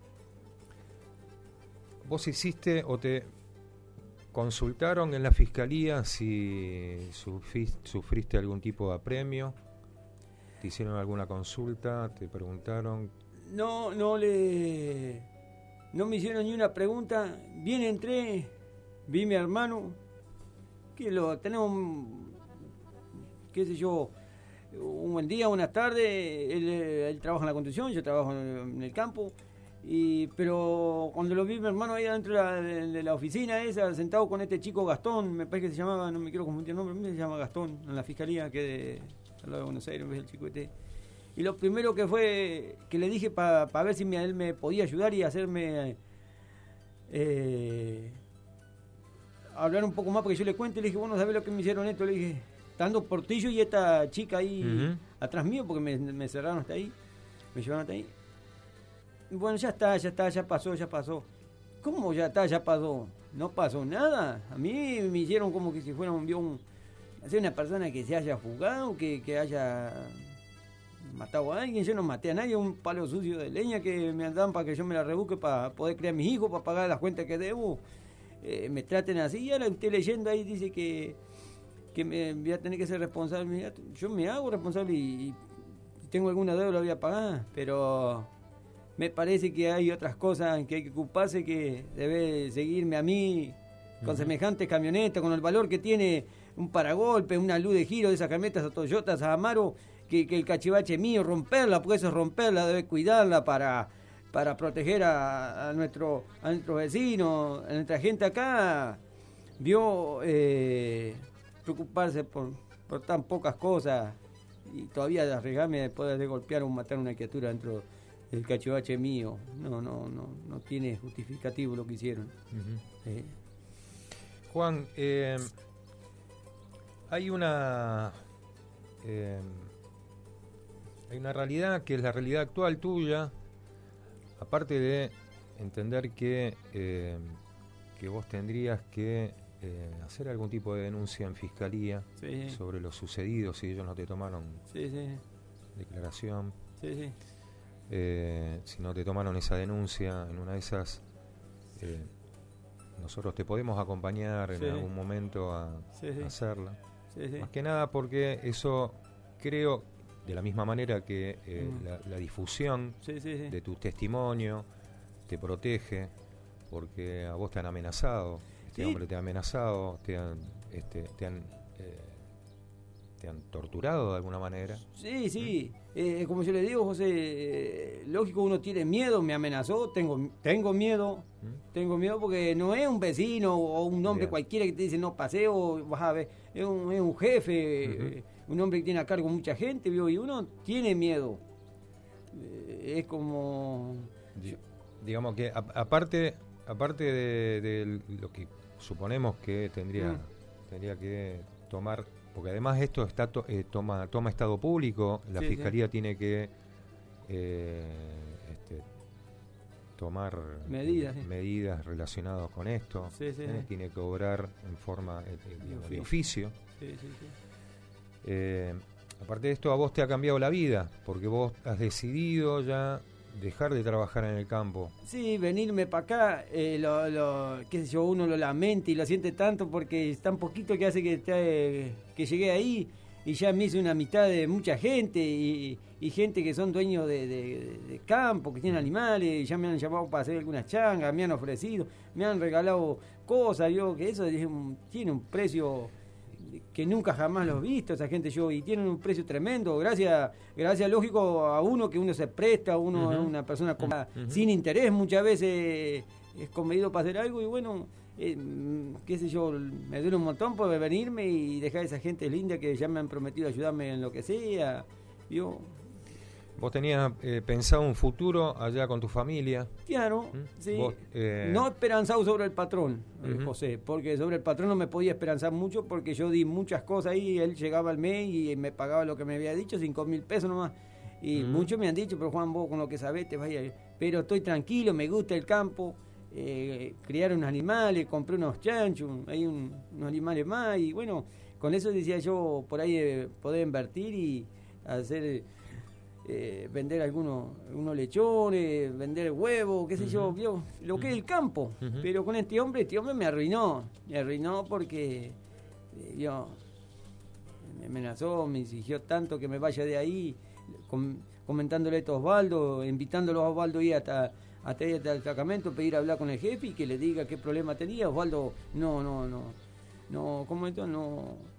¿Vos hiciste o te consultaron en la fiscalía si sufriste, sufriste algún tipo de apremio? ¿Te hicieron alguna consulta? ¿Te preguntaron? No, no le... No me hicieron ni una pregunta. Bien entré, vi a mi hermano, que lo tenemos, qué sé yo, un buen día, buenas tardes. Él, él trabaja en la construcción, yo trabajo en el campo. Y, pero cuando lo vi mi hermano ahí adentro de la, de, de la oficina esa, sentado con este chico Gastón, me parece que se llamaba, no me quiero confundir el nombre, me se llama Gastón, en la fiscalía que de, al lado de Buenos Aires, el chico este. Y lo primero que fue, que le dije para pa ver si me, él me podía ayudar y hacerme eh, hablar un poco más, porque yo le cuento, y le dije, bueno, ¿sabes lo que me hicieron esto? Le dije, estando Portillo y esta chica ahí Uh-huh. atrás mío, porque me, me cerraron hasta ahí, me llevaron hasta ahí. Bueno, ya está, ya está, ya pasó, ya pasó. ¿Cómo ya está, ya pasó? No pasó nada. A mí me hicieron como que si fuera un, un una persona que se haya jugado, que, que haya matado a alguien. Yo no maté a nadie, un palo sucio de leña que me dan para que yo me la rebusque para poder criar a mis hijos, para pagar las cuentas que debo. Eh, me traten así. Y ahora usted leyendo ahí dice que, que me voy a tener que ser responsable. Yo me hago responsable y, y tengo alguna deuda, la voy a pagar, pero me parece que hay otras cosas en que hay que ocuparse, que debe seguirme a mí con uh-huh. semejantes camionetas, con el valor que tiene un paragolpe, una luz de giro de esas camionetas a Toyotas, a Amaro, que, que el cachivache mío, romperla, porque eso es romperla, debe cuidarla para, para proteger a, a, nuestro, a nuestros vecinos, a nuestra gente acá. Vio eh, preocuparse por, por tan pocas cosas y todavía arriesgarme de poder de golpear o matar a una criatura dentro el cachivache mío. No, no, no, no tiene justificativo lo que hicieron. Uh-huh. eh. Juan, eh, hay una eh, hay una realidad que es la realidad actual tuya, aparte de entender que eh, que vos tendrías que eh, hacer algún tipo de denuncia en fiscalía sí. sobre lo sucedido, si ellos no te tomaron sí, sí. declaración, sí, sí. Eh, si no te tomaron esa denuncia, en una de esas eh, nosotros te podemos acompañar en sí. algún momento a, sí, sí. a hacerla. Sí, sí. Más que nada porque eso creo, de la misma manera que eh, mm. la, la difusión sí, sí, sí. de tu testimonio te protege, porque a vos te han amenazado, este sí. hombre te ha amenazado, te han, este, te han, eh, te han torturado de alguna manera. Sí, sí, ¿Mm? eh, como yo le digo, José, eh, lógico uno tiene miedo, me amenazó, tengo tengo miedo, ¿Mm? tengo miedo porque no es un vecino o un hombre Bien. cualquiera que te dice no paseo, vas a ver, es un, es un jefe, uh-huh. eh, un hombre que tiene a cargo mucha gente, ¿vio? Y uno tiene miedo, eh, es como... Yo, digamos que a, aparte, aparte de, de lo que suponemos que tendría, mm. tendría que tomar... Porque además esto está to, eh, toma toma estado público, la sí, fiscalía sí. tiene que eh, este, tomar medidas, eh, sí. medidas relacionadas con esto, sí, sí, eh, sí. tiene que obrar en forma eh, de, de oficio. Sí, sí, sí. Eh, aparte de esto, a vos te ha cambiado la vida, porque vos has decidido ya dejar de trabajar en el campo. Sí, venirme para acá, eh, lo, lo, qué sé yo, uno lo lamenta y lo siente tanto porque es tan poquito que hace que, te, que llegué ahí y ya me hice una amistad de mucha gente y, y gente que son dueños de, de, de campo, que tienen animales, ya me han llamado para hacer algunas changas, me han ofrecido, me han regalado cosas, yo que eso un, tiene un precio... que nunca jamás los he visto esa gente yo y tienen un precio tremendo gracias gracias lógico a uno que uno se presta uno es uh-huh. una persona con, uh-huh. sin interés muchas veces es comedido para hacer algo y bueno eh, qué sé yo me duele un montón por venirme y dejar a esa gente linda que ya me han prometido ayudarme en lo que sea yo ¿Vos tenías eh, pensado un futuro allá con tu familia? Claro, ¿Mm? sí. ¿Vos, eh... No esperanzado sobre el patrón, eh, uh-huh. José, porque sobre el patrón no me podía esperanzar mucho porque yo di muchas cosas ahí, él llegaba al mes y me pagaba lo que me había dicho, cinco mil pesos nomás. Y uh-huh. muchos me han dicho, pero Juan, vos con lo que sabés te vas a ir. Pero estoy tranquilo, me gusta el campo, eh, criar unos animales, compré unos chanchos, hay un, unos animales más y bueno, con eso decía yo por ahí eh, poder invertir y hacer... Eh, vender algunos, algunos lechones, vender huevos, qué sé uh-huh. yo, vio lo uh-huh. que es el campo. Uh-huh. Pero con este hombre, este hombre me arruinó, me arruinó porque eh, yo, me amenazó, me exigió tanto que me vaya de ahí, com- comentándole esto a Osvaldo, invitándolo a Osvaldo ahí hasta, hasta ahí hasta el destacamento, pedir hablar con el jefe y que le diga qué problema tenía. Osvaldo, no, no, no, no, ¿cómo esto? No...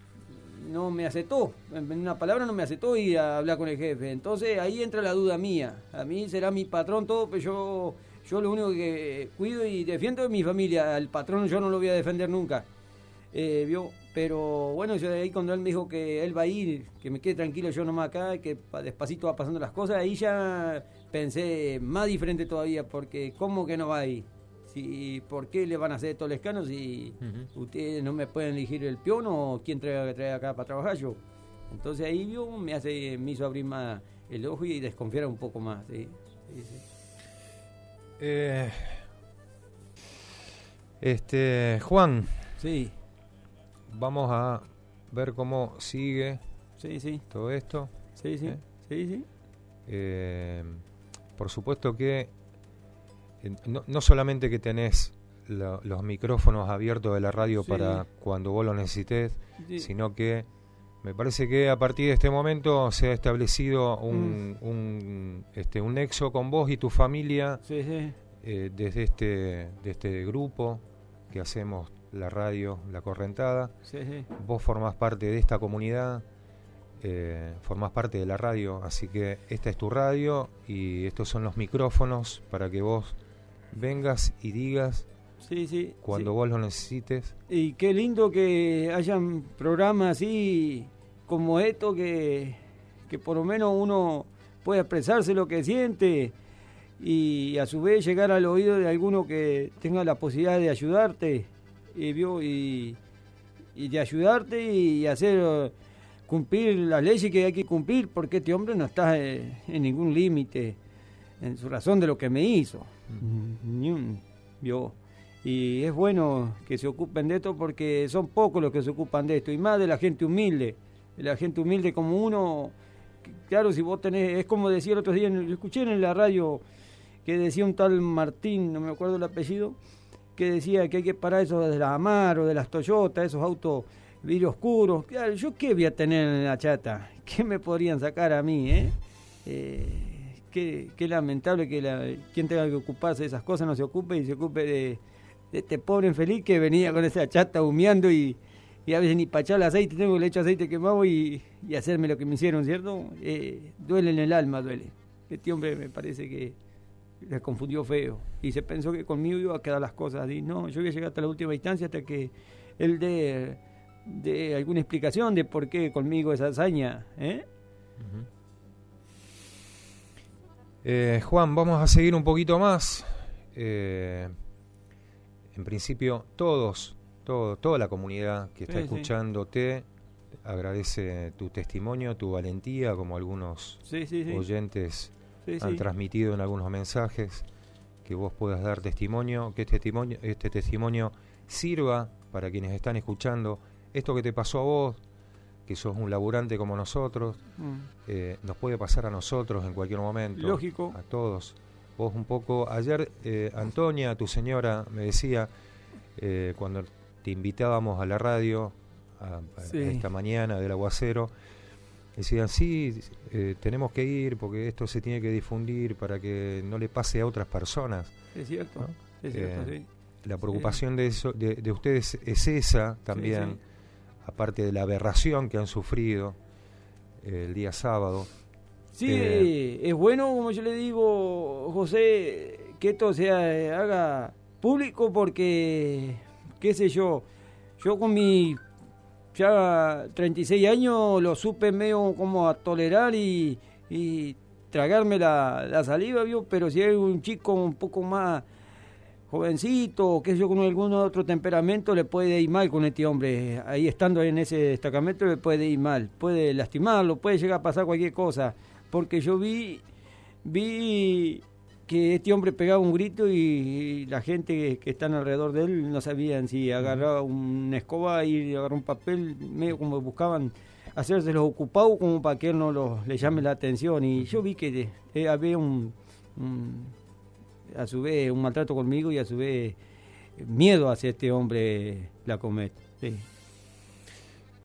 no me aceptó, en una palabra no me aceptó ir a hablar con el jefe, entonces ahí entra la duda mía, a mí será mi patrón todo, pero yo yo lo único que cuido y defiendo es mi familia, al patrón yo no lo voy a defender nunca, eh, vio, pero bueno, yo de ahí cuando él me dijo que él va a ir, que me quede tranquilo yo nomás acá, que despacito va pasando las cosas, ahí ya pensé más diferente todavía, porque ¿cómo que no va a ir? ¿Y por qué le van a hacer estos lescanos si uh-huh. ustedes no me pueden elegir el peón o quién trae, trae acá para trabajar yo? Entonces ahí vio, me hace me hizo abrir más el ojo y desconfiar un poco más. ¿Sí? Sí, sí. Eh, este Juan, sí, vamos a ver cómo sigue sí, sí. todo esto. Sí, sí, ¿Eh? sí, sí. Eh, por supuesto que No, no solamente que tenés lo, los micrófonos abiertos de la radio sí. para cuando vos lo necesites, sí. sino que me parece que a partir de este momento se ha establecido un, mm. un, este, un nexo con vos y tu familia sí, sí. Eh, desde este, de este grupo que hacemos la radio La Correntada. Sí, sí. Vos formás parte de esta comunidad, eh, formás parte de la radio, así que esta es tu radio y estos son los micrófonos para que vos vengas y digas sí, sí, cuando sí. vos lo necesites. Y qué lindo que hayan programas así como esto que, que por lo menos uno puede expresarse lo que siente y a su vez llegar al oído de alguno que tenga la posibilidad de ayudarte y, ¿vio? y, y de ayudarte y hacer cumplir las leyes que hay que cumplir porque este hombre no está en, en ningún límite en su razón de lo que me hizo. Mm. ¿Vio? y es bueno que se ocupen de esto porque son pocos los que se ocupan de esto, y más de la gente humilde, de la gente humilde como uno. Claro, si vos tenés, es como decía el otro día, yo escuché en la radio que decía un tal Martín, no me acuerdo el apellido, que decía que hay que parar eso de las Amaro, de las Toyota, esos autos vidrio oscuros. Claro, ¿yo qué voy a tener en la chata? ¿Qué me podrían sacar a mí, eh? eh qué, qué lamentable que la, quien tenga que ocuparse de esas cosas no se ocupe y se ocupe de, de este pobre infeliz que venía con esa chata humeando y, y a veces ni para echar el aceite, tengo que le echo aceite quemado y, y hacerme lo que me hicieron, ¿cierto? Eh, duele en el alma, duele. Este hombre me parece que se confundió feo y se pensó que conmigo iba a quedar las cosas y no, yo voy a llegar hasta la última instancia hasta que él dé de alguna explicación de por qué conmigo esa hazaña, ¿eh? Uh-huh. eh, Juan, vamos a seguir un poquito más. Eh, en principio, todos, todo, toda la comunidad que está sí, escuchándote sí. agradece tu testimonio, tu valentía, como algunos sí, sí, sí. oyentes sí, han sí. transmitido en algunos mensajes, que vos puedas dar testimonio, que este testimonio, este testimonio sirva para quienes están escuchando. Esto que te pasó a vos, que sos un laburante como nosotros, mm. eh, nos puede pasar a nosotros en cualquier momento. Lógico. A todos. Vos un poco, ayer eh, Antonia, tu señora, me decía, eh, cuando te invitábamos a la radio, a, a, sí. a esta mañana del aguacero, decían, sí, eh, tenemos que ir porque esto se tiene que difundir para que no le pase a otras personas. Es cierto, ¿no? es cierto, eh, sí. La preocupación sí. de, eso, de, de ustedes es esa también. Sí, sí. Aparte de la aberración que han sufrido eh, el día sábado. Sí, eh, es bueno, como yo le digo, José, que esto se haga público porque, qué sé yo, yo con mi ya treinta y seis años lo supe medio como a tolerar y, y tragarme la, la saliva, ¿vio? Pero si hay un chico un poco más jovencito, qué sé yo, con algún otro temperamento, le puede ir mal con este hombre. Ahí estando en ese destacamento le puede ir mal, puede lastimarlo, puede llegar a pasar cualquier cosa. Porque yo vi vi que este hombre pegaba un grito y, y la gente que, que están alrededor de él no sabían si agarraba una escoba y agarrar un papel, medio como buscaban hacerse los ocupados como para que él no los, le llame la atención. Y yo vi que eh, había un... un a su vez un maltrato conmigo y a su vez miedo hacia este hombre, la Comet. Sí.